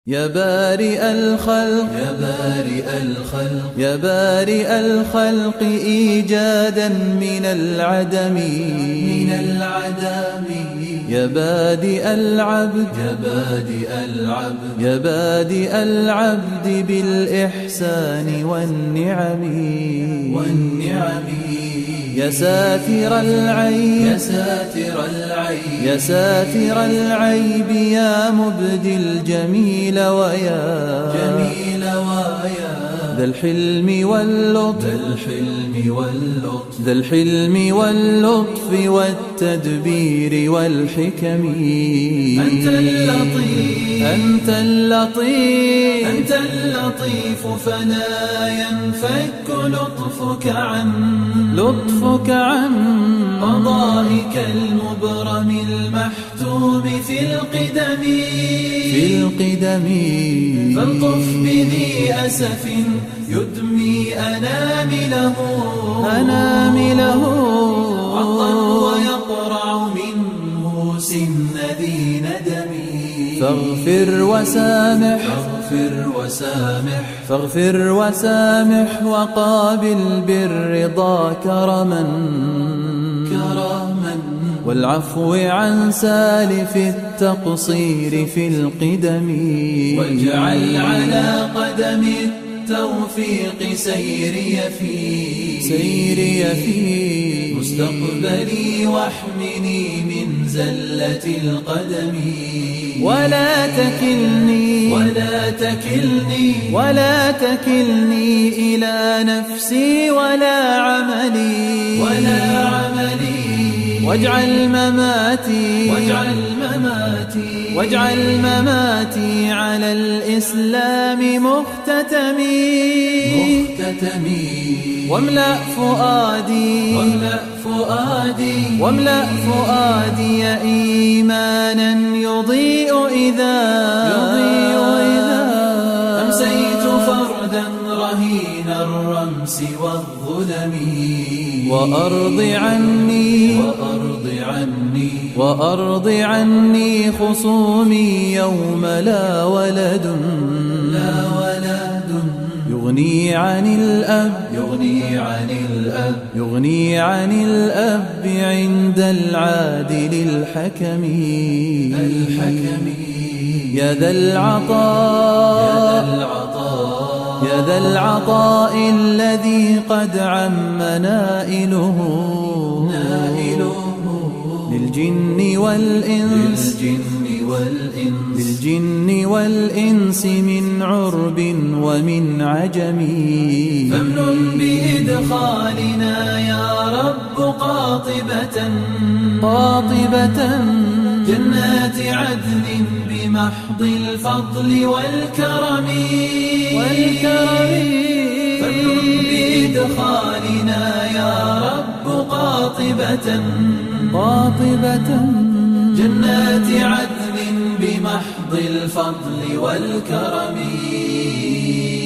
يا بارئ الخلق يا بارئ الخلق يا بارئ الخلق إيجادا من العدم يا بادئ العبد يا بادئ العبد يا بادئ العبد بالإحسان والنعم يا ساتر العيب يا ساتر العيب يا ساتر العيب يا مبدي الجميل ويا ذا الحلم واللطف ذا الحلم واللطف والتدبير والحكم أنت اللطيف أنت اللطيف أنت اللطيف فلا ينفك لطفك عن قضائك المبرم المحتوم في القدم فالطف بذي أسف يدمي أنامله عطا ويقرع منه سن ذي ندم فاغفر وسامح وقابل بالرضا كرما والعفو عن سالف التقصير في القدم واجعل على قدم التوفيق سيري في مستقبلي واحمني من زلة القدم ولا تكلني إلى نفسي ولا عملي واجعل مماتي على الإسلام مختتمي واملأ فؤادي إيمانا يضيء إذا أمسيت فردا رهين الرمس والظلم وأرض عني خصومي يوم لا ولد يغني عن الأب عند العادل الحكم يا ذا العطاء الذي قد عم نائله للجن والإنس من عرب ومن عجم فامنن بإدخالنا يا رب قاطبة جنات عدن بمحض الفضل والكرم فامنن بإدخالنا يا رب قاطبة جنات عدن بمحض الفضل والكرم